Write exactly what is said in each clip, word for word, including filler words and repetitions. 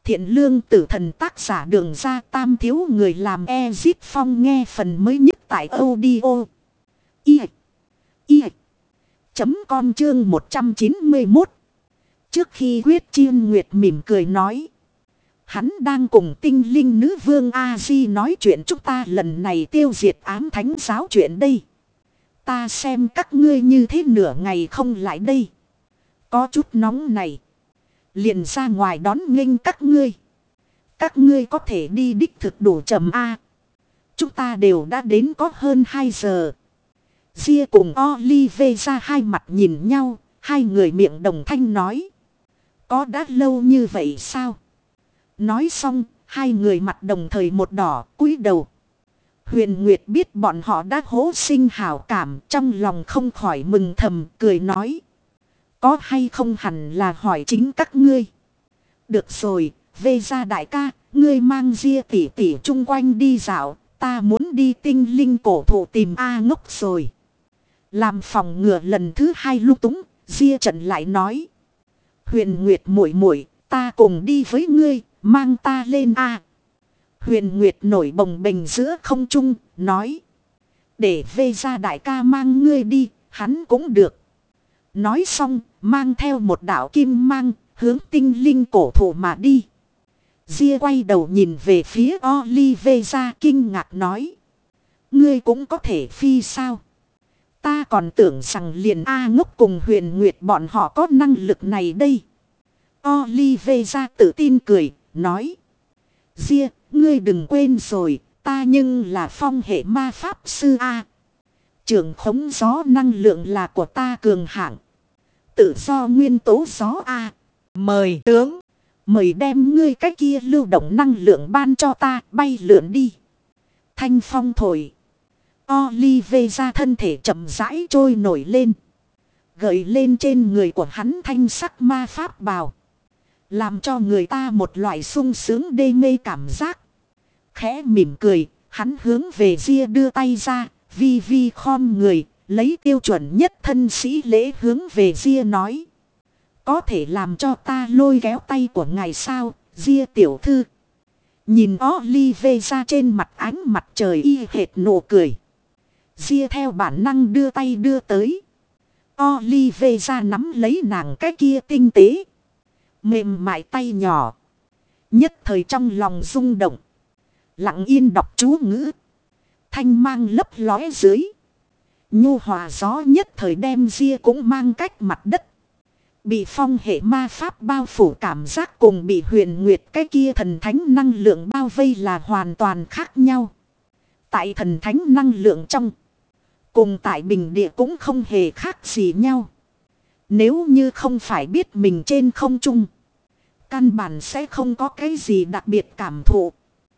Thiện lương tử thần tác giả Đường Ra Tam thiếu người làm Ezip Phong nghe phần mới nhất tại audio. I. I. Chấm com chương một trăm chín mươi mốt. Trước khi quyết chiên nguyệt mỉm cười nói. Hắn đang cùng tinh linh nữ vương A-di nói chuyện chúng ta lần này tiêu diệt ám thánh giáo chuyện đây. Ta xem các ngươi như thế nửa ngày không lại đây. Có chút nóng này. Liền ra ngoài đón nghênh các ngươi. Các ngươi có thể đi đích thực đủ chậm A. Chúng ta đều đã đến có hơn hai giờ. Ria cùng Olive ra hai mặt nhìn nhau. Hai người miệng đồng thanh nói. Có đã lâu như vậy sao? Nói xong, hai người mặt đồng thời một đỏ, cúi đầu. Huyền Nguyệt biết bọn họ đã hố sinh hảo cảm, trong lòng không khỏi mừng thầm, cười nói. Có hay không hẳn là hỏi chính các ngươi. Được rồi, về ra đại ca, ngươi mang Ria tỷ tỷ chung quanh đi dạo, ta muốn đi tinh linh cổ thụ tìm A ngốc rồi. Làm phòng ngừa lần thứ hai lung túng, Ria trận lại nói. Huyền Nguyệt muội muội, ta cùng đi với ngươi, mang ta lên A. Huyền Nguyệt nổi bồng bềnh giữa không trung, nói. Để về ra đại ca mang ngươi đi, hắn cũng được. Nói xong, mang theo một đạo kim mang, hướng tinh linh cổ thụ mà đi. Ria quay đầu nhìn về phía Olive ra kinh ngạc nói. Ngươi cũng có thể phi sao? Ta còn tưởng rằng liền A ngốc cùng Huyền Nguyệt bọn họ có năng lực này đây. Olive ra tự tin cười, nói. Ria, ngươi đừng quên rồi, ta nhưng là phong hệ ma pháp sư A. Trường khống gió năng lượng là của ta cường hạng. Tự do nguyên tố gió A. Mời tướng, mời đem ngươi cái kia lưu động năng lượng ban cho ta, bay lượn đi. Thanh phong thổi. Olive ra thân thể chậm rãi trôi nổi lên. Gợi lên trên người của hắn thanh sắc ma pháp bào. Làm cho người ta một loại sung sướng đê mê cảm giác. Khẽ mỉm cười, hắn hướng về Ria đưa tay ra, vi vi khom người, lấy tiêu chuẩn nhất thân sĩ lễ hướng về Ria nói. Có thể làm cho ta lôi kéo tay của ngài sao, Ria tiểu thư. Nhìn Olive ra trên mặt ánh mặt trời y hệt nụ cười. Ria theo bản năng đưa tay đưa tới. Olive ra nắm lấy nàng cái kia tinh tế. Mềm mại tay nhỏ. Nhất thời trong lòng rung động. Lặng yên đọc chú ngữ. Thanh mang lấp lóe dưới. Nhu hòa gió nhất thời đem Ria cũng mang cách mặt đất. Bị phong hệ ma pháp bao phủ cảm giác cùng bị Huyền Nguyệt cái kia thần thánh năng lượng bao vây là hoàn toàn khác nhau. Tại thần thánh năng lượng trong. Cùng tại bình địa cũng không hề khác gì nhau. Nếu như không phải biết mình trên không trung. Căn bản sẽ không có cái gì đặc biệt cảm thụ.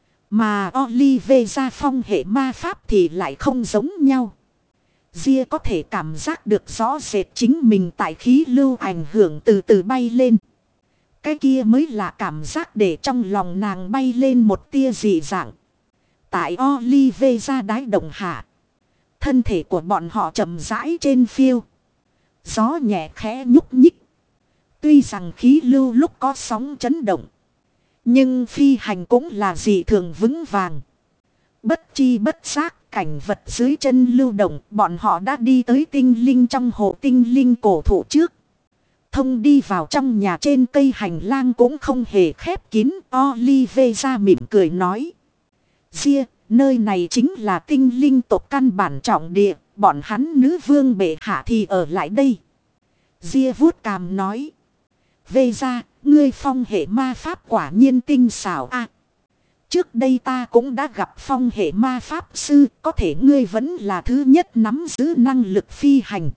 Mà Olive ra phong hệ ma pháp thì lại không giống nhau. Ria có thể cảm giác được rõ rệt chính mình tại khí lưu ảnh hưởng từ từ bay lên. Cái kia mới là cảm giác để trong lòng nàng bay lên một tia dị dạng. Tại Olive ra đái động hạ. Thân thể của bọn họ chậm rãi trên phiêu. Gió nhẹ khẽ nhúc nhích. Tuy rằng khí lưu lúc có sóng chấn động. Nhưng phi hành cũng là dị thường vững vàng. Bất chi bất giác cảnh vật dưới chân lưu động. Bọn họ đã đi tới tinh linh trong hộ tinh linh cổ thụ trước. Thông đi vào trong nhà trên cây hành lang cũng không hề khép kín. Olive ra mỉm cười nói. Ria, nơi này chính là tinh linh tộc căn bản trọng địa. Bọn hắn nữ vương bệ hạ thì ở lại đây. Ria vuốt cằm nói. Về ra, ngươi phong hệ ma pháp quả nhiên tinh xảo a. Trước đây ta cũng đã gặp phong hệ ma pháp sư, có thể ngươi vẫn là thứ nhất nắm giữ năng lực phi hành.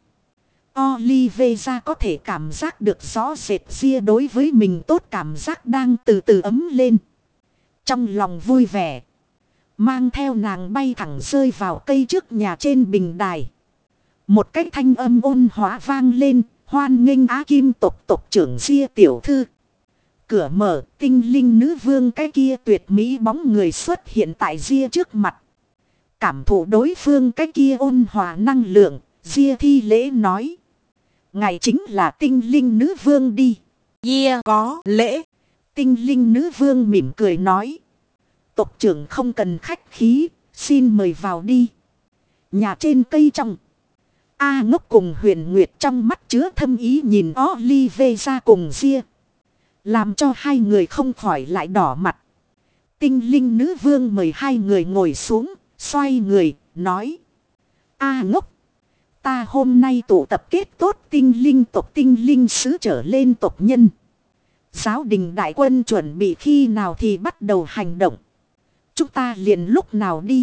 Olive ra có thể cảm giác được rõ rệt Ria đối với mình tốt cảm giác đang từ từ ấm lên. Trong lòng vui vẻ. Mang theo nàng bay thẳng rơi vào cây trước nhà trên bình đài. Một cái thanh âm ôn hóa vang lên. Hoan nghênh Á Kim tộc tộc trưởng Ria tiểu thư. Cửa mở, tinh linh nữ vương cái kia tuyệt mỹ bóng người xuất hiện tại Ria trước mặt. Cảm thụ đối phương cái kia ôn hòa năng lượng, Ria thi lễ nói. Ngài chính là tinh linh nữ vương đi. Yeah, có lễ. Tinh linh nữ vương mỉm cười nói. Tộc trưởng không cần khách khí, xin mời vào đi. Nhà trên cây trong. A Ngốc cùng Huyền Nguyệt trong mắt chứa thâm ý nhìn Olivia cùng Ria. Làm cho hai người không khỏi lại đỏ mặt. Tinh linh nữ vương mời hai người ngồi xuống, xoay người, nói. A Ngốc, ta hôm nay tụ tập kết tốt tinh linh tộc tinh linh sứ trở lên tộc nhân. Giáo đình đại quân chuẩn bị khi nào thì bắt đầu hành động. Chúng ta liền lúc nào đi.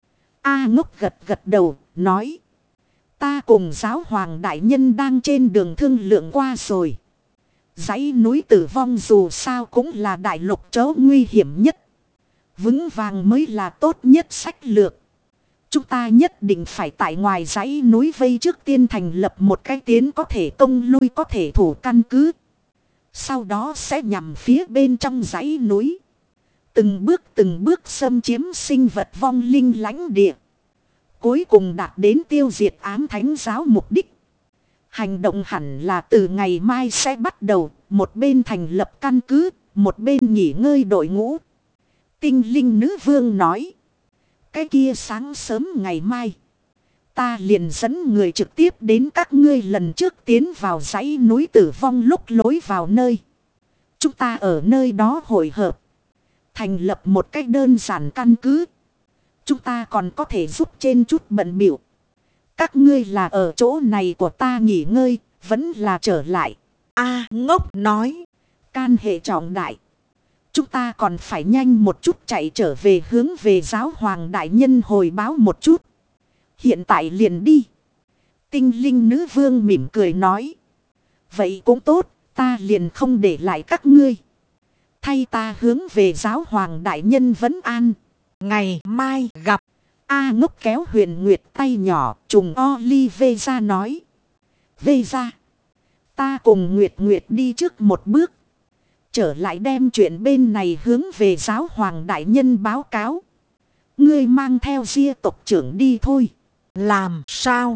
A Ngốc gật gật đầu, nói. Ta cùng giáo hoàng đại nhân đang trên đường thương lượng qua rồi. Dãy núi Tử Vong dù sao cũng là đại lục chỗ nguy hiểm nhất. Vững vàng mới là tốt nhất sách lược. Chúng ta nhất định phải tại ngoài dãy núi vây trước tiên thành lập một cái tiến có thể công lui có thể thủ căn cứ. Sau đó sẽ nhằm phía bên trong dãy núi. Từng bước từng bước xâm chiếm sinh vật vong linh lãnh địa. Cuối cùng đạt đến tiêu diệt ám thánh giáo mục đích. Hành động hẳn là từ ngày mai sẽ bắt đầu. Một bên thành lập căn cứ, một bên nghỉ ngơi đội ngũ. Tinh linh nữ vương nói. Cái kia sáng sớm ngày mai. Ta liền dẫn người trực tiếp đến các ngươi lần trước tiến vào dãy núi Tử Vong lúc lối vào nơi. Chúng ta ở nơi đó hội hợp. Thành lập một cách đơn giản căn cứ. Chúng ta còn có thể giúp trên chút bận biểu. Các ngươi là ở chỗ này của ta nghỉ ngơi, vẫn là trở lại. A Ngốc nói. Can hệ trọng đại. Chúng ta còn phải nhanh một chút chạy trở về hướng về giáo hoàng đại nhân hồi báo một chút. Hiện tại liền đi. Tinh linh nữ vương mỉm cười nói. Vậy cũng tốt, ta liền không để lại các ngươi. Thay ta hướng về giáo hoàng đại nhân vấn an. Ngày mai gặp. A Ngốc kéo Huyền Nguyệt tay nhỏ trùng Olive ra nói. Vê ra. Ta cùng Nguyệt Nguyệt đi trước một bước. Trở lại đem chuyện bên này hướng về giáo hoàng đại nhân báo cáo. Ngươi mang theo Ria tộc trưởng đi thôi. Làm sao?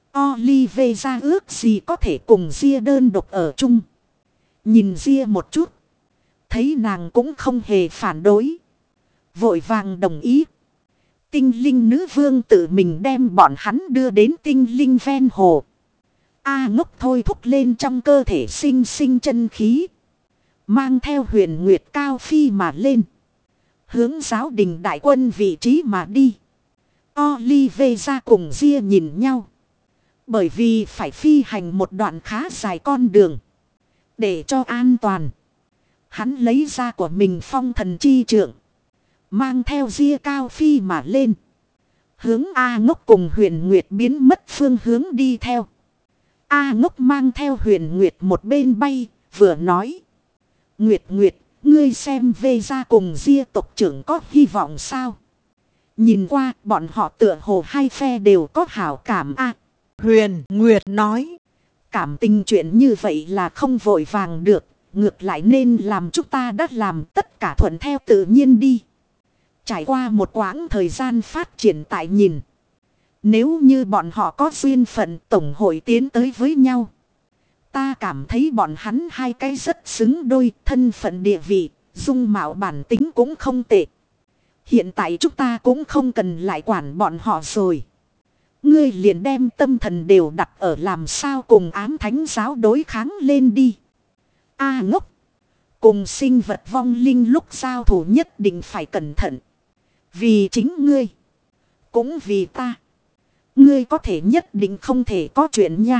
Olive ra ước gì có thể cùng Ria đơn độc ở chung. Nhìn Ria một chút. Thấy nàng cũng không hề phản đối. Vội vàng đồng ý. Tinh linh nữ vương tự mình đem bọn hắn đưa đến tinh linh ven hồ. A Ngốc thôi thúc lên trong cơ thể sinh sinh chân khí. Mang theo Huyền Nguyệt cao phi mà lên. Hướng giáo đình đại quân vị trí mà đi. Olive ra cùng Ria nhìn nhau. Bởi vì phải phi hành một đoạn khá dài con đường. Để cho an toàn. Hắn lấy ra của mình phong thần chi trượng. Mang theo Ria cao phi mà lên. Hướng A Ngốc cùng Huyền Nguyệt biến mất phương hướng đi theo. A Ngốc mang theo Huyền Nguyệt một bên bay, vừa nói. Nguyệt Nguyệt, ngươi xem về ra cùng Ria tộc trưởng có hy vọng sao? Nhìn qua, bọn họ tựa hồ hai phe đều có hảo cảm a. Huyền Nguyệt nói. Cảm tình chuyện như vậy là không vội vàng được. Ngược lại nên làm chúng ta đã làm tất cả thuận theo tự nhiên đi. Trải qua một quãng thời gian phát triển tại nhìn. Nếu như bọn họ có duyên phận tổng hội tiến tới với nhau. Ta cảm thấy bọn hắn hai cái rất xứng đôi, thân phận địa vị, dung mạo bản tính cũng không tệ. Hiện tại chúng ta cũng không cần lại quản bọn họ rồi. Ngươi liền đem tâm thần đều đặt ở làm sao cùng ám thánh giáo đối kháng lên đi. A Ngốc. Cùng sinh vật vong linh lúc giao thủ nhất định phải cẩn thận. Vì chính ngươi. Cũng vì ta. Ngươi có thể nhất định không thể có chuyện nha.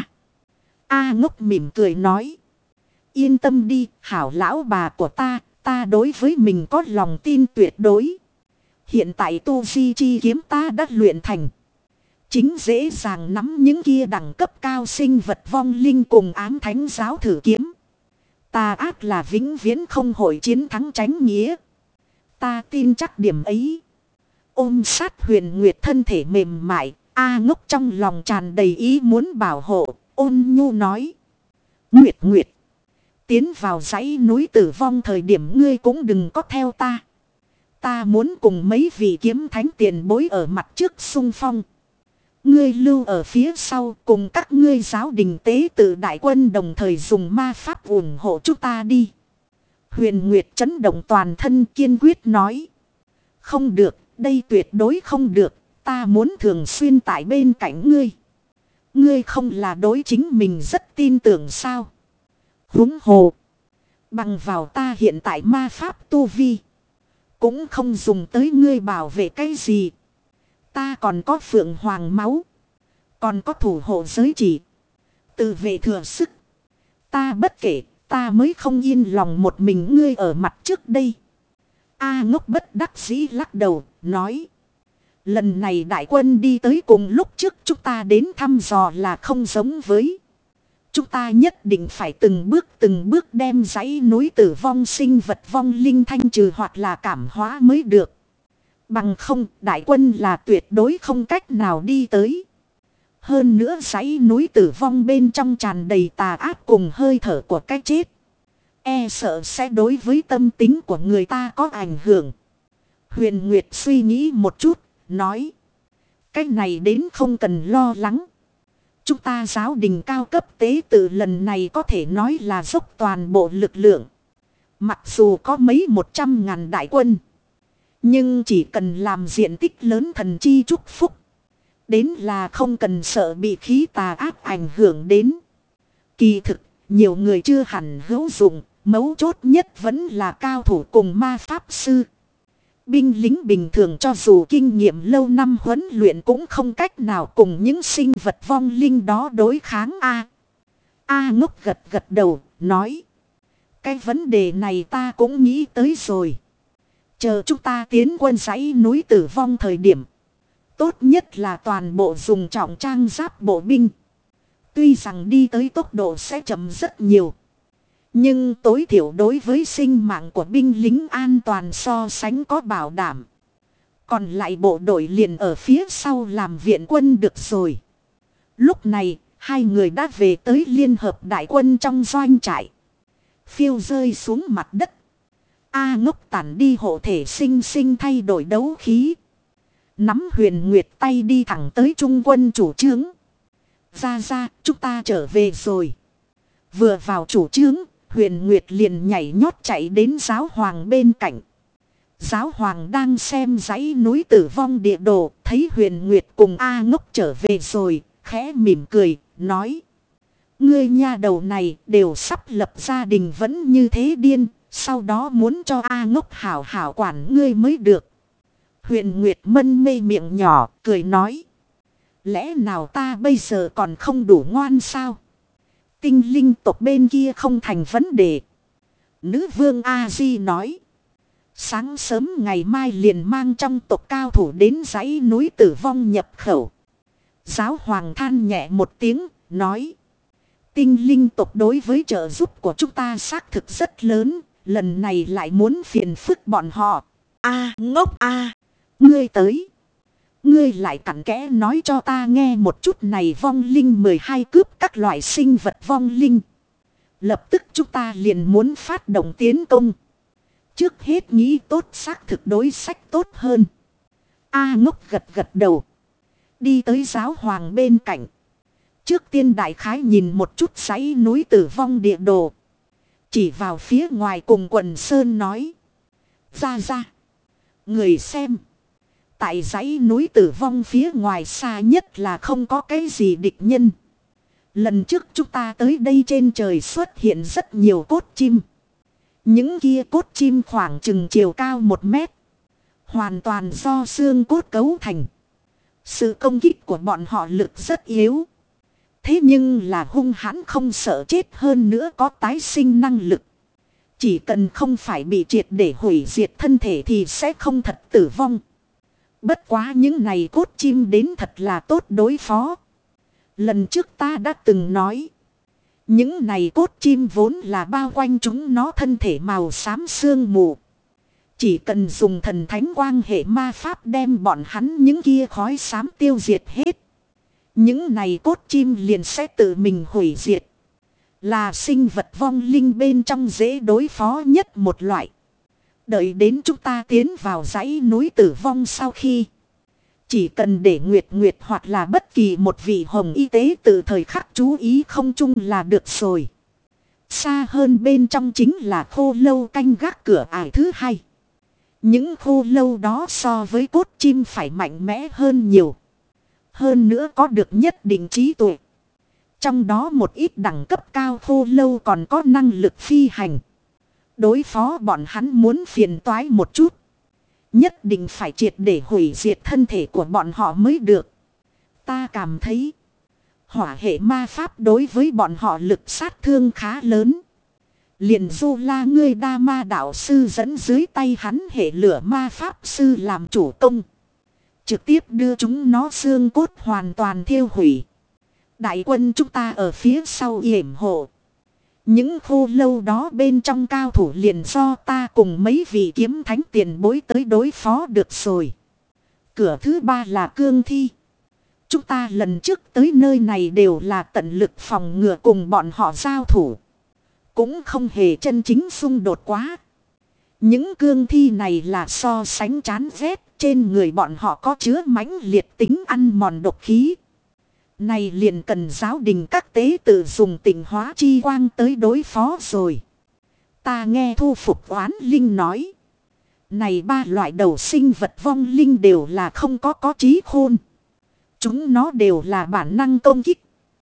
A Ngốc mỉm cười nói. Yên tâm đi, hảo lão bà của ta, ta đối với mình có lòng tin tuyệt đối. Hiện tại tu di chi kiếm ta đã luyện thành. Chính dễ dàng nắm những kia đẳng cấp cao sinh vật vong linh cùng ám thánh giáo thử kiếm. Ta ác là vĩnh viễn không hội chiến thắng tránh nghĩa. Ta tin chắc điểm ấy. Ôm sát Huyền Nguyệt thân thể mềm mại, A Ngốc trong lòng tràn đầy ý muốn bảo hộ, ôn nhu nói. Nguyệt Nguyệt. Tiến vào dãy núi Tử Vong thời điểm ngươi cũng đừng có theo ta. Ta muốn cùng mấy vị kiếm thánh tiền bối ở mặt trước xung phong. Ngươi lưu ở phía sau cùng các ngươi giáo đình tế tự đại quân đồng thời dùng ma pháp ủng hộ chúng ta đi. Huyền Nguyệt chấn động toàn thân kiên quyết nói. Không được, đây tuyệt đối không được, ta muốn thường xuyên tại bên cạnh ngươi. Ngươi không là đối chính mình rất tin tưởng sao? Huống hồ. Bằng vào ta hiện tại ma pháp tu vi. Cũng không dùng tới ngươi bảo vệ cái gì. Ta còn có phượng hoàng máu. Còn có thủ hộ giới chỉ. Tự vệ thừa sức. Ta bất kể, ta mới không yên lòng một mình ngươi ở mặt trước đây. A Ngốc bất đắc dĩ lắc đầu, nói. Lần này đại quân đi tới cùng lúc trước chúng ta đến thăm dò là không giống với. Chúng ta nhất định phải từng bước từng bước đem dãy núi tử vong sinh vật vong linh thanh trừ hoặc là cảm hóa mới được. Bằng không, đại quân là tuyệt đối không cách nào đi tới. Hơn nữa dãy núi tử vong bên trong tràn đầy tà ác cùng hơi thở của cái chết. E sợ sẽ đối với tâm tính của người ta có ảnh hưởng. Huyền Nguyệt suy nghĩ một chút, nói. Cái này đến không cần lo lắng. Chúng ta giáo đình cao cấp tế tự lần này có thể nói là dốc toàn bộ lực lượng. Mặc dù có mấy một trăm ngàn đại quân. Nhưng chỉ cần làm diện tích lớn thần chi chúc phúc. Đến là không cần sợ bị khí tà ác ảnh hưởng đến. Kỳ thực, nhiều người chưa hẳn hữu dụng. Mấu chốt nhất vẫn là cao thủ cùng ma pháp sư. Binh lính bình thường cho dù kinh nghiệm lâu năm huấn luyện cũng không cách nào cùng những sinh vật vong linh đó đối kháng a. A Ngốc gật gật đầu, nói. Cái vấn đề này ta cũng nghĩ tới rồi. Chờ chúng ta tiến quân dãy núi tử vong thời điểm. Tốt nhất là toàn bộ dùng trọng trang giáp bộ binh. Tuy rằng đi tới tốc độ sẽ chậm rất nhiều. Nhưng tối thiểu đối với sinh mạng của binh lính an toàn so sánh có bảo đảm. Còn lại bộ đội liền ở phía sau làm viện quân được rồi. Lúc này, hai người đã về tới liên hợp đại quân trong doanh trại. Phiêu rơi xuống mặt đất. A Ngốc tản đi hộ thể sinh sinh thay đổi đấu khí. Nắm Huyền Nguyệt tay đi thẳng tới trung quân chủ trướng. Ra ra, chúng ta trở về rồi. Vừa vào chủ trướng. Huyền Nguyệt liền nhảy nhót chạy đến giáo hoàng bên cạnh. Giáo hoàng đang xem dãy núi tử vong địa đồ. Thấy Huyền Nguyệt cùng A Ngốc trở về rồi. Khẽ mỉm cười, nói. Ngươi nha đầu này đều sắp lập gia đình vẫn như thế điên. Sau đó muốn cho A Ngốc hảo hảo quản ngươi mới được. Huyền Nguyệt mân mê miệng nhỏ, cười nói. Lẽ nào ta bây giờ còn không đủ ngoan sao? Tinh linh tộc bên kia không thành vấn đề. Nữ vương A-di nói. Sáng sớm ngày mai liền mang trong tộc cao thủ đến dãy núi tử vong nhập khẩu. Giáo hoàng than nhẹ một tiếng, nói. Tinh linh tộc đối với trợ giúp của chúng ta xác thực rất lớn. Lần này lại muốn phiền phức bọn họ. A Ngốc A. Ngươi tới. Ngươi lại cặn kẽ nói cho ta nghe một chút này vong linh mười hai cướp các loại sinh vật vong linh. Lập tức chúng ta liền muốn phát động tiến công. Trước hết nghĩ tốt xác thực đối sách tốt hơn. A Ngốc gật gật đầu. Đi tới giáo hoàng bên cạnh. Trước tiên đại khái nhìn một chút dãy núi tử vong địa đồ. Chỉ vào phía ngoài cùng quần sơn nói. Ra ra. Người xem. Tại dãy núi tử vong phía ngoài xa nhất là không có cái gì địch nhân. Lần trước chúng ta tới đây trên trời xuất hiện rất nhiều cốt chim. Những kia cốt chim khoảng chừng chiều cao một mét. Hoàn toàn do xương cốt cấu thành. Sự công kích của bọn họ lực rất yếu. Thế nhưng là hung hãn không sợ chết hơn nữa có tái sinh năng lực. Chỉ cần không phải bị triệt để hủy diệt thân thể thì sẽ không thật tử vong. Bất quá những này cốt chim đến thật là tốt đối phó. Lần trước ta đã từng nói. Những này cốt chim vốn là bao quanh chúng nó thân thể màu xám sương mù. Chỉ cần dùng thần thánh quang hệ ma pháp đem bọn hắn những kia khói xám tiêu diệt hết. Những này cốt chim liền sẽ tự mình hủy diệt. Là sinh vật vong linh bên trong dễ đối phó nhất một loại. Đợi đến chúng ta tiến vào dãy núi tử vong sau khi. Chỉ cần để Nguyệt Nguyệt hoặc là bất kỳ một vị hồng y tế từ thời khắc chú ý không chung là được rồi. Xa hơn bên trong chính là khô lâu canh gác cửa ải thứ hai. Những khô lâu đó so với cốt chim phải mạnh mẽ hơn nhiều. Hơn nữa có được nhất định trí tuệ. Trong đó một ít đẳng cấp cao khô lâu còn có năng lực phi hành. Đối phó bọn hắn muốn phiền toái một chút. Nhất định phải triệt để hủy diệt thân thể của bọn họ mới được. Ta cảm thấy hỏa hệ ma pháp đối với bọn họ lực sát thương khá lớn. Liền Du La ngươi đa ma đạo sư dẫn dưới tay hắn hệ lửa ma pháp sư làm chủ công. Trực tiếp đưa chúng nó xương cốt hoàn toàn thiêu hủy. Đại quân chúng ta ở phía sau yểm hộ. Những khô lâu đó bên trong cao thủ liền do ta cùng mấy vị kiếm thánh tiền bối tới đối phó được rồi. Cửa thứ ba là cương thi. Chúng ta lần trước tới nơi này đều là tận lực phòng ngừa cùng bọn họ giao thủ. Cũng không hề chân chính xung đột quá. Những cương thi này là so sánh chán ghét. Trên người bọn họ có chứa mãnh liệt tính ăn mòn độc khí. Này liền cần giáo đình các tế tự dùng tịnh hóa chi quang tới đối phó rồi. Ta nghe Thu Phục Oán Linh nói. Này ba loại đầu sinh vật vong linh đều là không có có trí khôn. Chúng nó đều là bản năng công kích.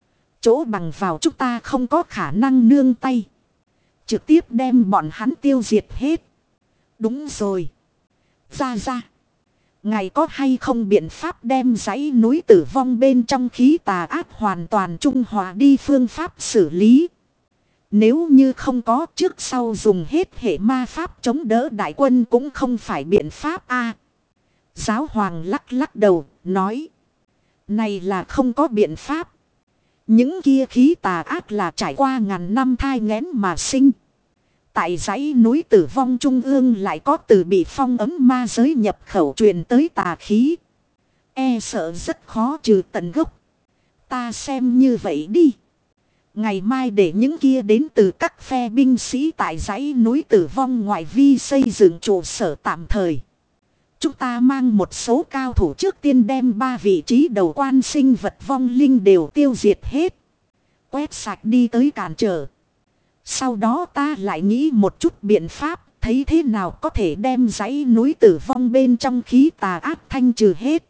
Chỗ bằng vào chúng ta không có khả năng nương tay. Trực tiếp đem bọn hắn tiêu diệt hết. Đúng rồi. Ra ra. Ngài có hay không biện pháp đem dãy núi tử vong bên trong khí tà ác hoàn toàn trung hòa đi phương pháp xử lý. Nếu như không có trước sau dùng hết hệ ma pháp chống đỡ đại quân cũng không phải biện pháp a. Giáo hoàng lắc lắc đầu, nói. Này là không có biện pháp. Những kia khí tà ác là trải qua ngàn năm thai nghén mà sinh. Tại dãy núi tử vong trung ương lại có từ bị phong ấm ma giới nhập khẩu truyền tới tà khí. E sợ rất khó trừ tận gốc. Ta xem như vậy đi. Ngày mai để những kia đến từ các phe binh sĩ tại dãy núi tử vong ngoại vi xây dựng trụ sở tạm thời. Chúng ta mang một số cao thủ trước tiên đem ba vị trí đầu quan sinh vật vong linh đều tiêu diệt hết. Quét sạch đi tới cản trở. Sau đó ta lại nghĩ một chút biện pháp, thấy thế nào có thể đem dãy núi tử vong bên trong khí tà ác thanh trừ hết.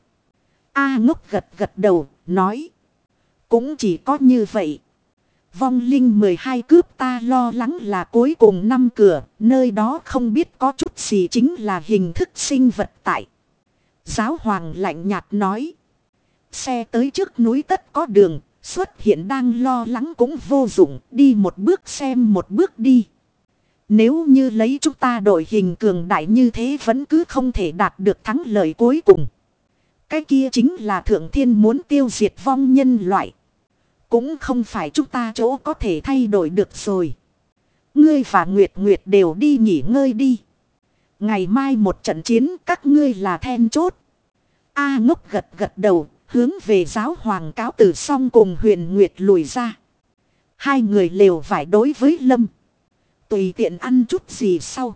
A Ngốc gật gật đầu, nói. Cũng chỉ có như vậy. Vong linh mười hai cướp ta lo lắng là cuối cùng năm cửa, nơi đó không biết có chút gì chính là hình thức sinh vật tại. Giáo hoàng lạnh nhạt nói. Xe tới trước núi tất có đường. Xuất hiện đang lo lắng cũng vô dụng, đi một bước xem một bước đi. Nếu như lấy chúng ta đội hình cường đại như thế vẫn cứ không thể đạt được thắng lợi cuối cùng. Cái kia chính là thượng thiên muốn tiêu diệt vong nhân loại. Cũng không phải chúng ta chỗ có thể thay đổi được rồi. Ngươi và Nguyệt Nguyệt đều đi nghỉ ngơi đi. Ngày mai một trận chiến các ngươi là then chốt. A Ngốc gật gật đầu. Hướng về giáo hoàng cáo từ xong cùng Huyền Nguyệt lùi ra. Hai người lều vải đối với Lâm. Tùy tiện ăn chút gì sau.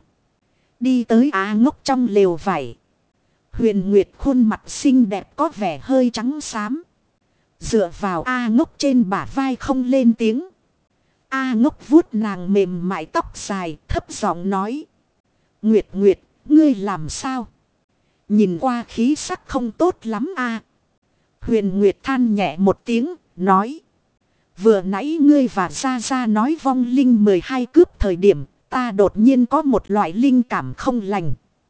Đi tới Á Ngốc trong lều vải. Huyền Nguyệt khuôn mặt xinh đẹp có vẻ hơi trắng xám. Dựa vào A Ngốc trên bả vai không lên tiếng. A Ngốc vuốt nàng mềm mại tóc dài thấp giọng nói. Nguyệt Nguyệt, ngươi làm sao? Nhìn qua khí sắc không tốt lắm a. Huyền Nguyệt than nhẹ một tiếng, nói. Vừa nãy ngươi và Gia Gia nói vong linh mười hai cướp thời điểm, ta đột nhiên có một loại linh cảm không lành.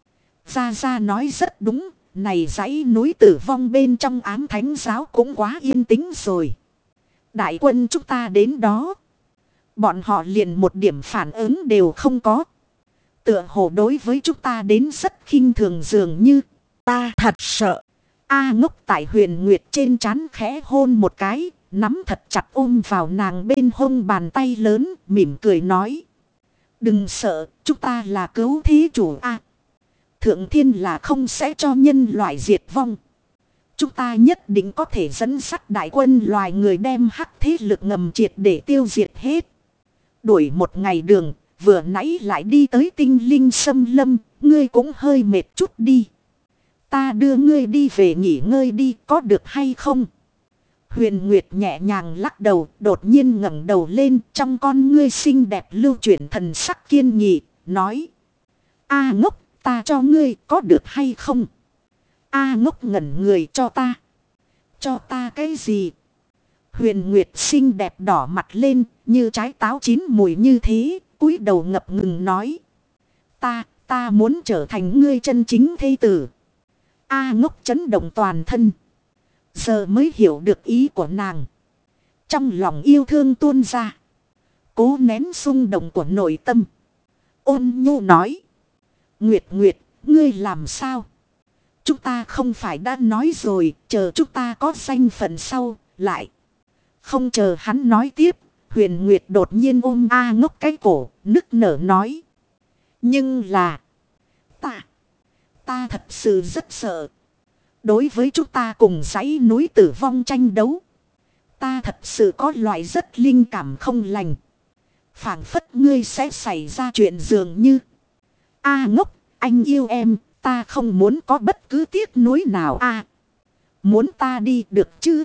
Gia Gia nói rất đúng, này dãy núi tử vong bên trong ám thánh giáo cũng quá yên tĩnh rồi. Đại quân chúng ta đến đó. Bọn họ liền một điểm phản ứng đều không có. Tựa hồ đối với chúng ta đến rất khinh thường dường như ta thật sợ. A Ngốc tại Huyền Nguyệt trên trán khẽ hôn một cái, nắm thật chặt ôm vào nàng bên hông bàn tay lớn, mỉm cười nói. Đừng sợ, chúng ta là cứu thí chủ A. Thượng thiên là không sẽ cho nhân loại diệt vong. Chúng ta nhất định có thể dẫn sắt đại quân loài người đem hắc thế lực ngầm triệt để tiêu diệt hết. Đuổi một ngày đường, vừa nãy lại đi tới tinh linh xâm lâm, ngươi cũng hơi mệt chút đi. Ta đưa ngươi đi về nghỉ ngơi đi có được hay không? Huyền Nguyệt nhẹ nhàng lắc đầu, đột nhiên ngẩng đầu lên, trong con ngươi xinh đẹp lưu chuyển thần sắc kiên nghị, nói. A ngốc, ta cho ngươi có được hay không? A ngốc ngẩn người, cho ta. Cho ta cái gì? Huyền Nguyệt xinh đẹp đỏ mặt lên, như trái táo chín mùi như thế, cúi đầu ngập ngừng nói. Ta, ta muốn trở thành ngươi chân chính thê tử. A ngốc chấn động toàn thân. Giờ mới hiểu được ý của nàng. Trong lòng yêu thương tuôn ra. Cố nén xung động của nội tâm. Ôn nhu nói. Nguyệt Nguyệt, ngươi làm sao? Chúng ta không phải đã nói rồi, chờ chúng ta có danh phận sau, lại. Không chờ hắn nói tiếp, Huyền Nguyệt đột nhiên ôm A ngốc cái cổ, nức nở nói. Nhưng là, ta, ta thật sự rất sợ. Đối với chúng ta cùng dãy núi tử vong tranh đấu, ta thật sự có loại rất linh cảm không lành. Phảng phất ngươi sẽ xảy ra chuyện dường như. A ngốc, anh yêu em, ta không muốn có bất cứ tiếc nuối nào. A, muốn ta đi được chứ?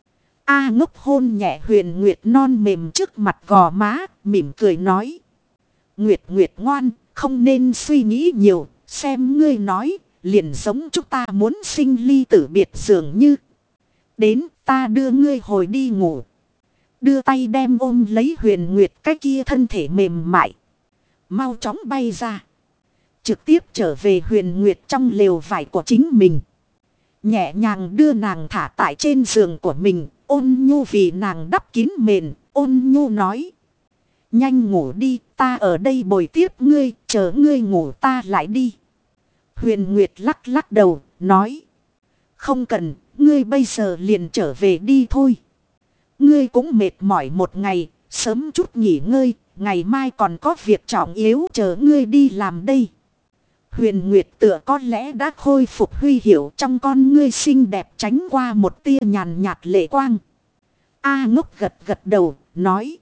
A ngốc hôn nhẹ Huyền Nguyệt non mềm trước mặt gò má, mỉm cười nói. Nguyệt Nguyệt ngoan, không nên suy nghĩ nhiều, xem ngươi nói, liền giống chúng ta muốn sinh ly tử biệt dường như. Đến, ta đưa ngươi hồi đi ngủ. Đưa tay đem ôm lấy Huyền Nguyệt cái kia thân thể mềm mại. Mau chóng bay ra. Trực tiếp trở về Huyền Nguyệt trong lều vải của chính mình. Nhẹ nhàng đưa nàng thả tại trên giường của mình. Ôn nhu vì nàng đắp kín mền. Ôn nhu nói. Nhanh ngủ đi, ta ở đây bồi tiếp ngươi, chờ ngươi ngủ ta lại đi. Huyền Nguyệt lắc lắc đầu, nói. Không cần, ngươi bây giờ liền trở về đi thôi. Ngươi cũng mệt mỏi một ngày, sớm chút nghỉ ngơi, ngày mai còn có việc trọng yếu chờ ngươi đi làm đây. Huyền Nguyệt tựa có lẽ đã khôi phục huy hiệu, trong con ngươi xinh đẹp tránh qua một tia nhàn nhạt lệ quang. A ngốc gật gật đầu, nói.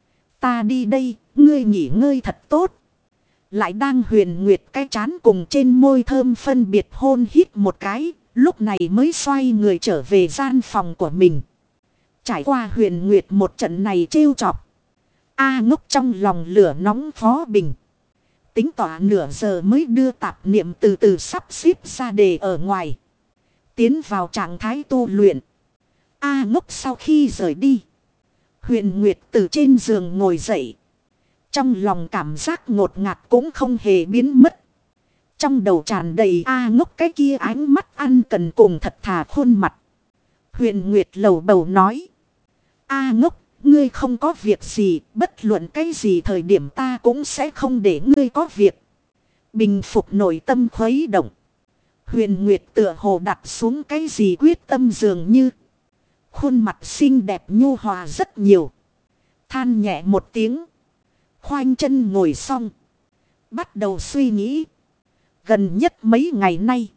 Ta đi đây, ngươi nghỉ ngơi thật tốt. Lại đang Huyền Nguyệt cái chán cùng trên môi thơm phân biệt hôn hít một cái, lúc này mới xoay người trở về gian phòng của mình. Trải qua Huyền Nguyệt một trận này trêu chọc. A ngốc trong lòng lửa nóng phó bình. Tính tỏa nửa giờ mới đưa tạp niệm từ từ sắp xếp ra đề ở ngoài. Tiến vào trạng thái tu luyện. A ngốc sau khi rời đi. Huyền Nguyệt từ trên giường ngồi dậy. Trong lòng cảm giác ngột ngạt cũng không hề biến mất. Trong đầu tràn đầy A ngốc cái kia ánh mắt ăn cần cùng thật thà khuôn mặt. Huyền Nguyệt lầu bầu nói. A ngốc, ngươi không có việc gì, bất luận cái gì thời điểm ta cũng sẽ không để ngươi có việc. Bình phục nội tâm khuấy động. Huyền Nguyệt tựa hồ đặt xuống cái gì quyết tâm dường như. Khuôn mặt xinh đẹp nhu hòa rất nhiều. Than nhẹ một tiếng. Khoanh chân ngồi xong. Bắt đầu suy nghĩ. Gần nhất mấy ngày nay.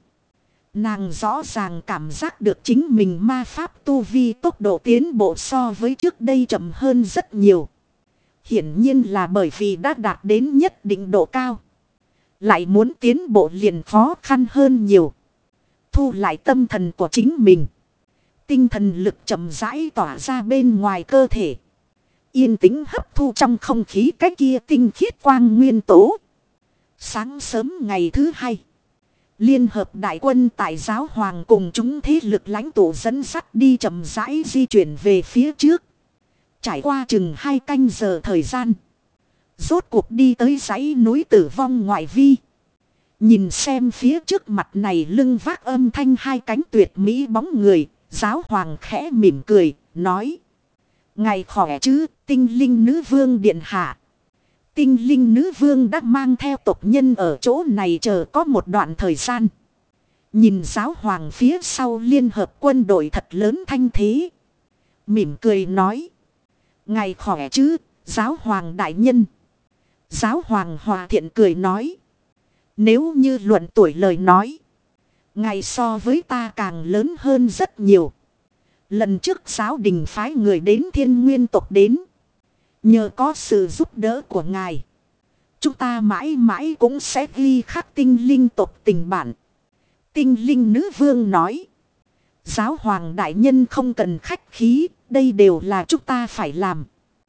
Nàng rõ ràng cảm giác được chính mình ma pháp tu vi tốc độ tiến bộ so với trước đây chậm hơn rất nhiều. Hiển nhiên là bởi vì đã đạt đến nhất định độ cao. Lại muốn tiến bộ liền khó khăn hơn nhiều. Thu lại tâm thần của chính mình. Tinh thần lực chậm rãi tỏa ra bên ngoài cơ thể. Yên tĩnh hấp thu trong không khí cái kia tinh khiết quang nguyên tố. Sáng sớm ngày thứ hai. Liên hợp đại quân tại giáo hoàng cùng chúng thế lực lãnh tụ dẫn sắt đi chậm rãi di chuyển về phía trước. Trải qua chừng hai canh giờ thời gian. Rốt cuộc đi tới dãy núi tử vong ngoại vi. Nhìn xem phía trước mặt này lưng vác âm thanh hai cánh tuyệt mỹ bóng người. Giáo hoàng khẽ mỉm cười, nói. Ngài khỏe chứ, tinh linh nữ vương điện hạ. Tinh linh nữ vương đã mang theo tộc nhân ở chỗ này chờ có một đoạn thời gian. Nhìn giáo hoàng phía sau liên hợp quân đội thật lớn thanh thế. Mỉm cười nói. Ngài khỏe chứ, giáo hoàng đại nhân. Giáo hoàng hòa thiện cười nói. Nếu như luận tuổi lời nói. Ngài so với ta càng lớn hơn rất nhiều. Lần trước giáo đình phái người đến thiên nguyên tộc đến. Nhờ có sự giúp đỡ của ngài. Chúng ta mãi mãi cũng sẽ ghi khắc tinh linh tộc tình bản. Tinh linh nữ vương nói. Giáo hoàng đại nhân không cần khách khí, đây đều là chúng ta phải làm.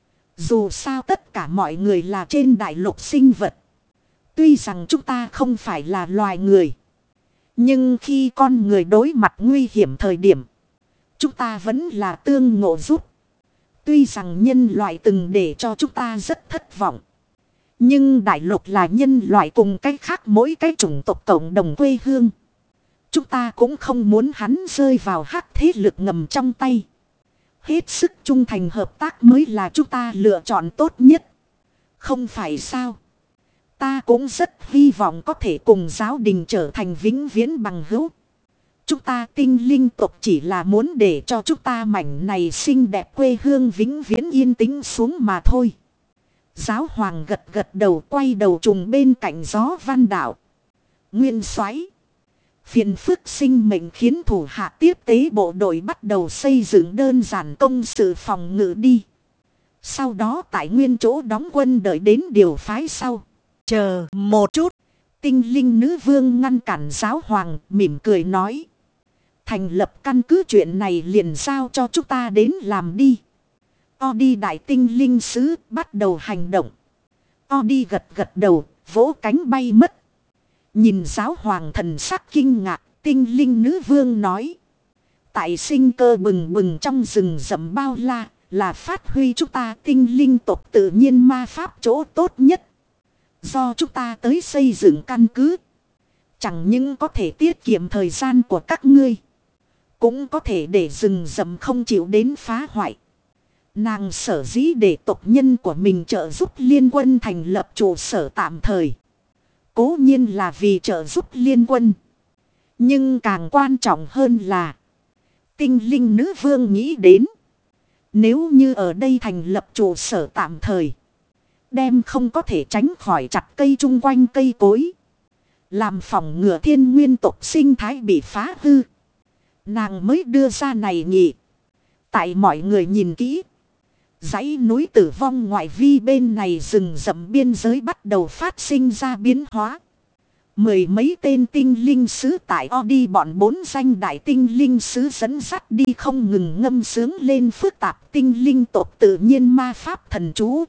Dù sao tất cả mọi người là trên đại lục sinh vật. Tuy rằng chúng ta không phải là loài người. Nhưng khi con người đối mặt nguy hiểm thời điểm, chúng ta vẫn là tương ngộ giúp. Tuy rằng nhân loại từng để cho chúng ta rất thất vọng. Nhưng đại lục là nhân loại cùng cách khác mỗi cái chủng tộc cộng đồng quê hương. Chúng ta cũng không muốn hắn rơi vào hắc thế lực ngầm trong tay. Hết sức trung thành hợp tác mới là chúng ta lựa chọn tốt nhất. Không phải sao? Ta cũng rất hy vọng có thể cùng giáo đình trở thành vĩnh viễn bằng hữu. Chúng ta tinh linh tộc chỉ là muốn để cho chúng ta mảnh này xinh đẹp quê hương vĩnh viễn yên tĩnh xuống mà thôi. Giáo hoàng gật gật đầu quay đầu trùng bên cạnh gió văn đạo. Nguyên soái, phiền phức sinh mệnh khiến thủ hạ tiếp tế bộ đội bắt đầu xây dựng đơn giản công sự phòng ngự đi. Sau đó tại nguyên chỗ đóng quân đợi đến điều phái sau. Chờ một chút. Tinh linh nữ vương ngăn cản giáo hoàng mỉm cười nói. Thành lập căn cứ chuyện này liền giao cho chúng ta đến làm đi. Odi đại tinh linh sứ bắt đầu hành động. Odi gật gật đầu, vỗ cánh bay mất. Nhìn giáo hoàng thần sắc kinh ngạc, tinh linh nữ vương nói. Tại sinh cơ bừng bừng trong rừng rậm bao la, là phát huy chúng ta tinh linh tộc tự nhiên ma pháp chỗ tốt nhất. Do chúng ta tới xây dựng căn cứ. Chẳng những có thể tiết kiệm thời gian của các ngươi. Cũng có thể để rừng rậm không chịu đến phá hoại. Nàng sở dĩ để tộc nhân của mình trợ giúp liên quân thành lập trụ sở tạm thời. Cố nhiên là vì trợ giúp liên quân. Nhưng càng quan trọng hơn là. Tinh linh nữ vương nghĩ đến. Nếu như ở đây thành lập trụ sở tạm thời. Đem không có thể tránh khỏi chặt cây chung quanh cây cối. Làm phòng ngừa thiên nguyên tộc sinh thái bị phá hư. Nàng mới đưa ra này nghị. Tại mọi người nhìn kỹ. Dãy núi tử vong ngoại vi bên này rừng rậm biên giới bắt đầu phát sinh ra biến hóa. Mười mấy tên tinh linh sứ tại Odi bọn bốn danh đại tinh linh sứ dẫn dắt đi không ngừng ngâm sướng lên phức tạp tinh linh tộc tự nhiên ma pháp thần chú.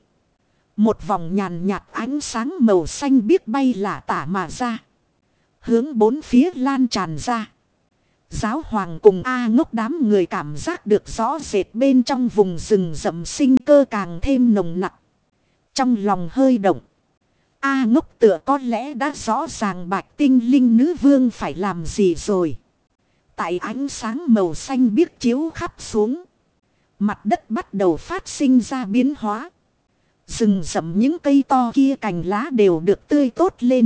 Một vòng nhàn nhạt ánh sáng màu xanh biếc bay lả tả mà ra. Hướng bốn phía lan tràn ra. Giáo hoàng cùng A Ngốc đám người cảm giác được rõ rệt bên trong vùng rừng rậm sinh cơ càng thêm nồng nặc. Trong lòng hơi động. A Ngốc tựa có lẽ đã rõ ràng bạch tinh linh nữ vương phải làm gì rồi. Tại ánh sáng màu xanh biếc chiếu khắp xuống. Mặt đất bắt đầu phát sinh ra biến hóa. Rừng rậm những cây to kia cành lá đều được tươi tốt lên.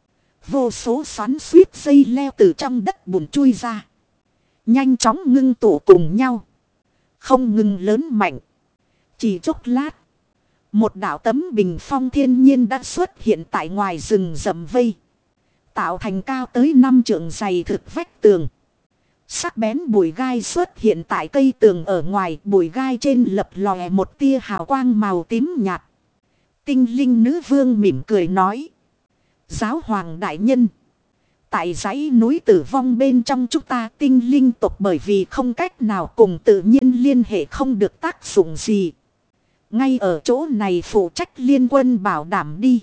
Vô số xoắn xuýt dây leo từ trong đất bùn chui ra. Nhanh chóng ngưng tụ cùng nhau. Không ngừng lớn mạnh. Chỉ chốc lát. Một đạo tấm bình phong thiên nhiên đã xuất hiện tại ngoài rừng rậm vây. Tạo thành cao tới năm trượng dày thực vách tường. Sắc bén bụi gai xuất hiện tại cây tường ở ngoài. Bụi gai trên lập lòe một tia hào quang màu tím nhạt. Tinh linh nữ vương mỉm cười nói. Giáo hoàng đại nhân. Tại dãy núi tử vong bên trong chúng ta tinh linh tộc bởi vì không cách nào cùng tự nhiên liên hệ không được tác dụng gì. Ngay ở chỗ này phụ trách liên quân bảo đảm đi.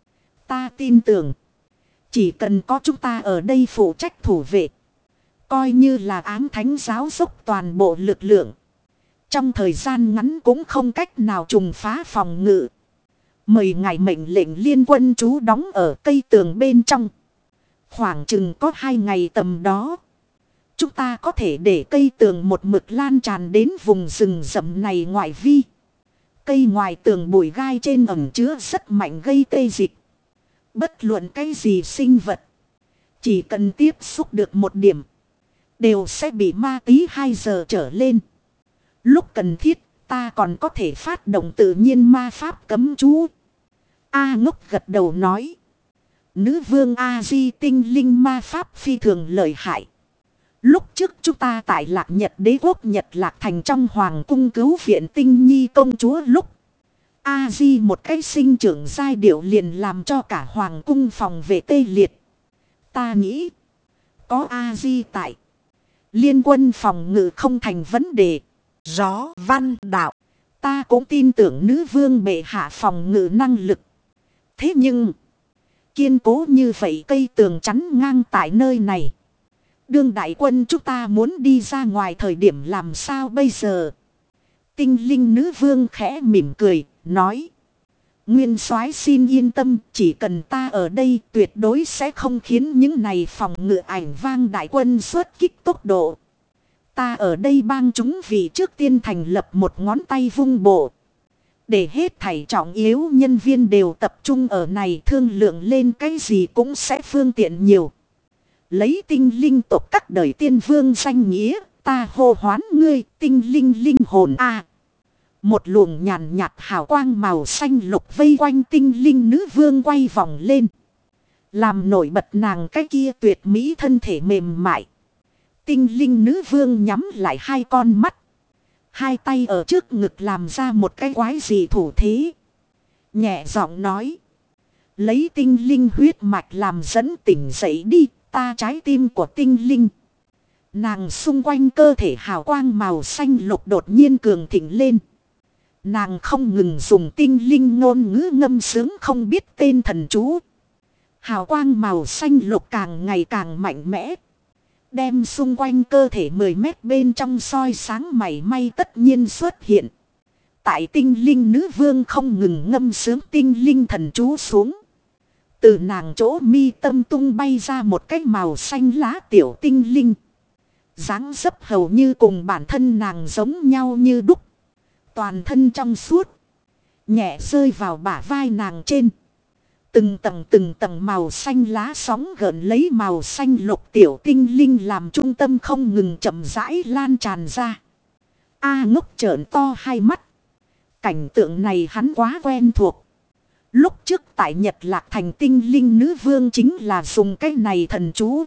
Ta tin tưởng. Chỉ cần có chúng ta ở đây phụ trách thủ vệ. Coi như là ám thánh giáo dốc toàn bộ lực lượng. Trong thời gian ngắn cũng không cách nào trùng phá phòng ngự. Mời ngài mệnh lệnh liên quân trú đóng ở cây tường bên trong. Khoảng chừng có hai ngày tầm đó. Chúng ta có thể để cây tường một mực lan tràn đến vùng rừng rậm này ngoại vi. Cây ngoài tường bụi gai trên ẩm chứa rất mạnh gây tê dịch. Bất luận cái gì sinh vật. Chỉ cần tiếp xúc được một điểm. Đều sẽ bị ma tí hai giờ trở lên. Lúc cần thiết ta còn có thể phát động tự nhiên ma pháp cấm chú. A Ngốc gật đầu nói. Nữ vương A-di tinh linh ma pháp phi thường lợi hại. Lúc trước chúng ta tại Lạc Nhật đế quốc Nhật Lạc Thành trong hoàng cung cứu viện tinh nhi công chúa lúc. A-di một cái sinh trưởng giai điệu liền làm cho cả hoàng cung phòng vệ tê liệt. Ta nghĩ. Có A-di tại. Liên quân phòng ngự không thành vấn đề. Rõ văn đạo. Ta cũng tin tưởng nữ vương bệ hạ phòng ngự năng lực. Thế nhưng, kiên cố như vậy cây tường chắn ngang tại nơi này. Đương đại quân chúng ta muốn đi ra ngoài thời điểm làm sao bây giờ? Tinh linh nữ vương khẽ mỉm cười, nói. Nguyên soái xin yên tâm, chỉ cần ta ở đây tuyệt đối sẽ không khiến những này phòng ngự ảnh vang đại quân xuất kích tốc độ. Ta ở đây bang chúng vì trước tiên thành lập một ngón tay vung bộ. Để hết thảy trọng yếu nhân viên đều tập trung ở này, thương lượng lên cái gì cũng sẽ phương tiện nhiều. Lấy tinh linh tộc các đời tiên vương danh nghĩa, ta hô hoán ngươi tinh linh linh hồn a. Một luồng nhàn nhạt hào quang màu xanh lục vây quanh tinh linh nữ vương quay vòng lên. Làm nổi bật nàng cái kia tuyệt mỹ thân thể mềm mại. Tinh linh nữ vương nhắm lại hai con mắt. Hai tay ở trước ngực làm ra một cái quái dị thủ thế. Nhẹ giọng nói. Lấy tinh linh huyết mạch làm dẫn tỉnh dậy đi, ta trái tim của tinh linh. Nàng xung quanh cơ thể hào quang màu xanh lục đột nhiên cường thịnh lên. Nàng không ngừng dùng tinh linh ngôn ngữ ngâm sướng không biết tên thần chú. Hào quang màu xanh lục càng ngày càng mạnh mẽ. Đem xung quanh cơ thể mười mét bên trong soi sáng mảy may tất nhiên xuất hiện. Tại tinh linh nữ vương không ngừng ngâm sướng tinh linh thần chú xuống. Từ nàng chỗ mi tâm tung bay ra một cái màu xanh lá tiểu tinh linh. Dáng dấp hầu như cùng bản thân nàng giống nhau như đúc. Toàn thân trong suốt. Nhẹ rơi vào bả vai nàng trên. Từng tầng từng tầng màu xanh lá sóng gợn lấy màu xanh lục tiểu tinh linh làm trung tâm không ngừng chậm rãi lan tràn ra. A ngốc trợn to hai mắt. Cảnh tượng này hắn quá quen thuộc. Lúc trước tại Nhật Lạc Thành tinh linh nữ vương chính là dùng cái này thần chú.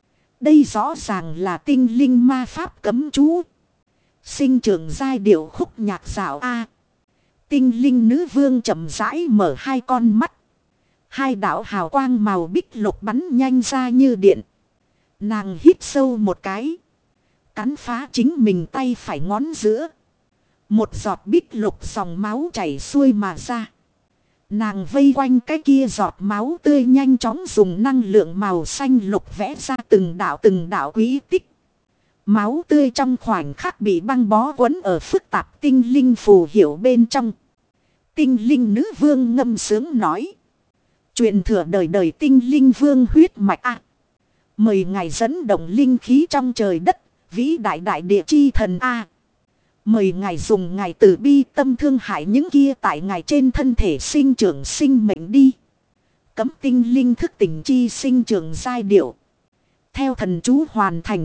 Đây rõ ràng là tinh linh ma pháp cấm chú. Sinh trưởng giai điệu khúc nhạc dạo A. Tinh linh nữ vương chậm rãi mở hai con mắt. Hai đạo hào quang màu bích lục bắn nhanh ra như điện. Nàng hít sâu một cái. Cắn phá chính mình tay phải ngón giữa. Một giọt bích lục dòng máu chảy xuôi mà ra. Nàng vây quanh cái kia giọt máu tươi nhanh chóng dùng năng lượng màu xanh lục vẽ ra từng đạo từng đạo quý tích. Máu tươi trong khoảnh khắc bị băng bó quấn ở phức tạp tinh linh phù hiệu bên trong. Tinh linh nữ vương ngâm sướng nói. Truyền thừa đời đời tinh linh vương huyết mạch a. Mời ngài dẫn động linh khí trong trời đất, vĩ đại đại địa chi thần a. Mời ngài dùng ngài tử bi tâm thương hại những kia tại ngài trên thân thể sinh trưởng sinh mệnh đi. Cấm tinh linh thức tỉnh chi sinh trưởng giai điệu. Theo thần chú hoàn thành.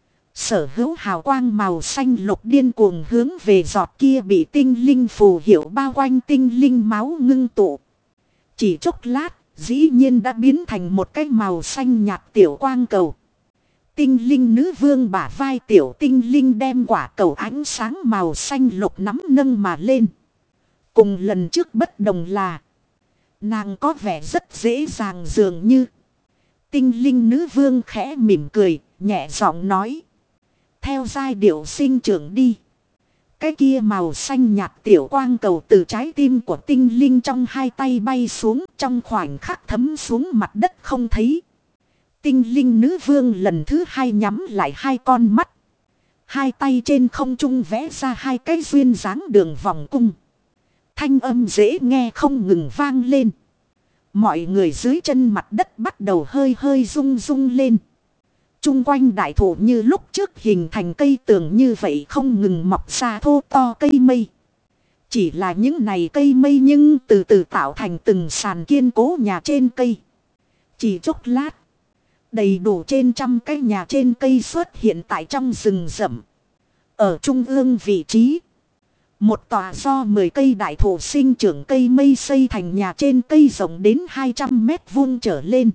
Sở hữu hào quang màu xanh lục điên cuồng hướng về giọt kia bị tinh linh phù hiệu bao quanh tinh linh máu ngưng tụ. Chỉ chốc lát, dĩ nhiên đã biến thành một cái màu xanh nhạt tiểu quang cầu. Tinh linh nữ vương bả vai tiểu tinh linh đem quả cầu ánh sáng màu xanh lục nắm nâng mà lên. Cùng lần trước bất đồng là, nàng có vẻ rất dễ dàng dường như. Tinh linh nữ vương khẽ mỉm cười, nhẹ giọng nói. Theo giai điệu sinh trưởng đi. Cái kia màu xanh nhạt tiểu quang cầu từ trái tim của tinh linh trong hai tay bay xuống, trong khoảnh khắc thấm xuống mặt đất không thấy. Tinh linh nữ vương lần thứ hai nhắm lại hai con mắt. Hai tay trên không trung vẽ ra hai cái duyên dáng đường vòng cung. Thanh âm dễ nghe không ngừng vang lên. Mọi người dưới chân mặt đất bắt đầu hơi hơi rung rung lên. Trung quanh đại thụ như lúc trước hình thành cây tường như vậy không ngừng mọc ra thô to cây mây. Chỉ là những này cây mây nhưng từ từ tạo thành từng sàn kiên cố nhà trên cây. Chỉ chốc lát. Đầy đủ trên trăm cái nhà trên cây xuất hiện tại trong rừng rậm. Ở trung ương vị trí. Một tòa do mười cây đại thụ sinh trưởng cây mây xây thành nhà trên cây rộng đến hai trăm mét vuông trở lên.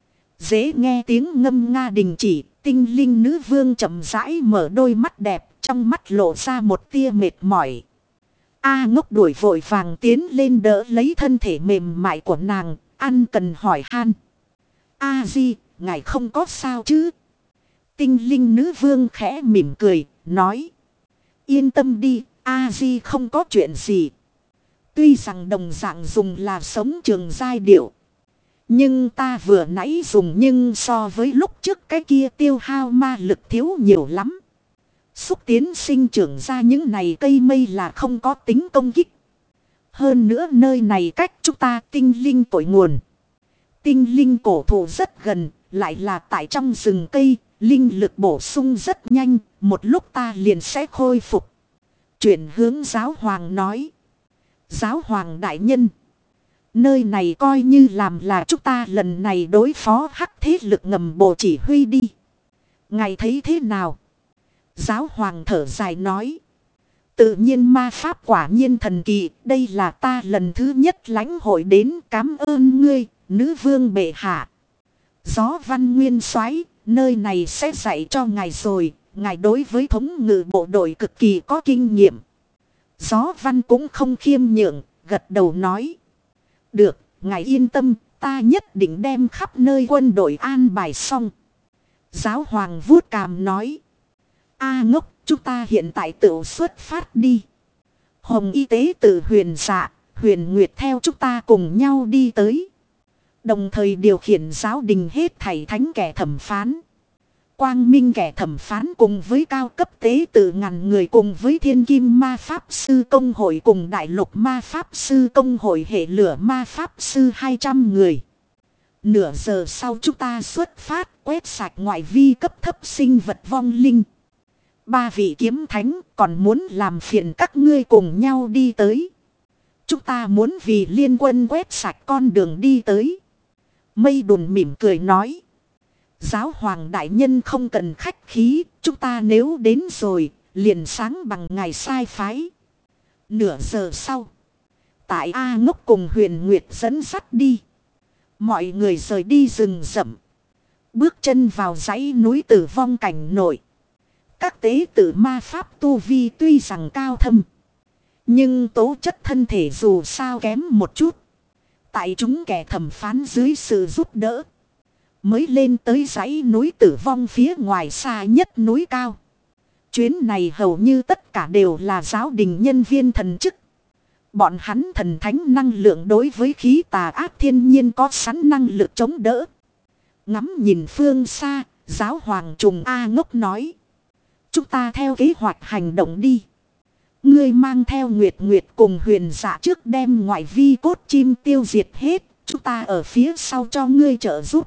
Dễ nghe tiếng ngâm nga đình chỉ, tinh linh nữ vương chậm rãi mở đôi mắt đẹp, trong mắt lộ ra một tia mệt mỏi. A ngốc đuổi vội vàng tiến lên đỡ lấy thân thể mềm mại của nàng, ăn cần hỏi han. A di, ngài không có sao chứ? Tinh linh nữ vương khẽ mỉm cười, nói. Yên tâm đi, A-di không có chuyện gì. Tuy rằng đồng dạng dùng là sống trường giai điệu. Nhưng ta vừa nãy dùng nhưng so với lúc trước cái kia tiêu hao ma lực thiếu nhiều lắm. Xúc tiến sinh trưởng ra những này cây mây là không có tính công kích. Hơn nữa nơi này cách chúng ta tinh linh cội nguồn. Tinh linh cổ thụ rất gần, lại là tại trong rừng cây, linh lực bổ sung rất nhanh, một lúc ta liền sẽ khôi phục. Chuyển hướng giáo hoàng nói. Giáo hoàng đại nhân. Nơi này coi như làm là chúng ta lần này đối phó hắc thế lực ngầm bộ chỉ huy đi. Ngài thấy thế nào? Giáo hoàng thở dài nói. Tự nhiên ma pháp quả nhiên thần kỳ. Đây là ta lần thứ nhất lãnh hội đến, cảm ơn ngươi, nữ vương bệ hạ. Gió văn nguyên soái, nơi này sẽ dạy cho ngài rồi. Ngài đối với thống ngự bộ đội cực kỳ có kinh nghiệm. Gió văn cũng không khiêm nhượng, gật đầu nói. Được, ngài yên tâm, ta nhất định đem khắp nơi quân đội an bài xong. Giáo hoàng vuốt cằm nói. A ngốc, chúng ta hiện tại tự xuất phát đi. Hồng y tế tự huyền dạ, huyền nguyệt theo chúng ta cùng nhau đi tới. Đồng thời điều khiển giáo đình hết thảy thánh kẻ thẩm phán. Quang minh kẻ thẩm phán cùng với cao cấp tế tự ngàn người cùng với thiên kim ma pháp sư công hội cùng đại lục ma pháp sư công hội hệ lửa ma pháp sư hai trăm người. Nửa giờ sau chúng ta xuất phát quét sạch ngoại vi cấp thấp sinh vật vong linh. Ba vị kiếm thánh còn muốn làm phiền các ngươi cùng nhau đi tới. Chúng ta muốn vì liên quân quét sạch con đường đi tới. Mây đùn mỉm cười nói. Giáo hoàng đại nhân không cần khách khí, chúng ta nếu đến rồi, liền sáng bằng ngày sai phái. Nửa giờ sau, tại A Ngốc cùng Huyền Nguyệt dẫn dắt đi. Mọi người rời đi rừng rậm. Bước chân vào dãy núi tử vong cảnh nội. Các tế tử ma pháp tu vi tuy rằng cao thâm. Nhưng tố chất thân thể dù sao kém một chút. Tại chúng kẻ thẩm phán dưới sự giúp đỡ. Mới lên tới dãy núi tử vong phía ngoài xa nhất núi cao. Chuyến này hầu như tất cả đều là giáo đình nhân viên thần chức. Bọn hắn thần thánh năng lượng đối với khí tà ác thiên nhiên có sẵn năng lực chống đỡ. Ngắm nhìn phương xa, giáo hoàng trùng A Ngốc nói. Chúng ta theo kế hoạch hành động đi. Ngươi mang theo Nguyệt Nguyệt cùng Huyền Dạ trước đem ngoại vi cốt chim tiêu diệt hết. Chúng ta ở phía sau cho ngươi trợ giúp.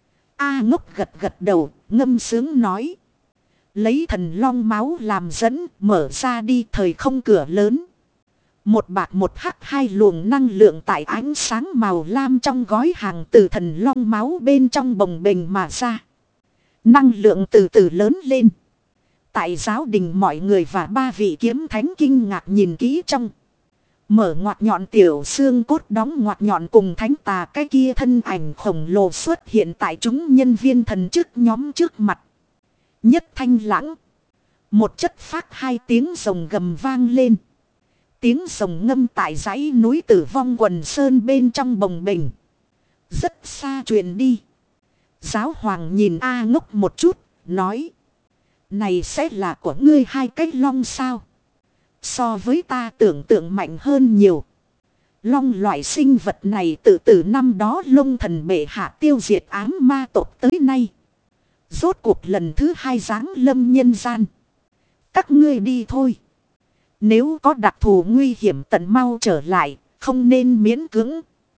A Ngốc gật gật đầu, ngâm sướng nói. Lấy thần long máu làm dẫn, mở ra đi thời không cửa lớn. Một bạc một hắc hai luồng năng lượng tại ánh sáng màu lam trong gói hàng từ thần long máu bên trong bồng bềnh mà ra. Năng lượng từ từ lớn lên. Tại giáo đình mọi người và ba vị kiếm thánh kinh ngạc nhìn kỹ trong. Mở ngoặt nhọn tiểu xương cốt đóng ngoặt nhọn cùng thánh tà cái kia thân ảnh khổng lồ xuất hiện tại chúng nhân viên thần chức nhóm trước mặt. Nhất thanh lãng. Một chất phát hai tiếng rồng gầm vang lên. Tiếng rồng ngâm tại dãy núi tử vong quần sơn bên trong bồng bềnh. Rất xa truyền đi. Giáo hoàng nhìn A Ngốc một chút, nói. Này sẽ là của ngươi hai cái long sao? So với ta tưởng tượng mạnh hơn nhiều. Long loại sinh vật này tự từ năm đó Long thần bệ hạ tiêu diệt ám ma tộc tới nay. Rốt cuộc lần thứ hai giáng lâm nhân gian. Các ngươi đi thôi. Nếu có đặc thù nguy hiểm tận mau trở lại, không nên miễn cưỡng.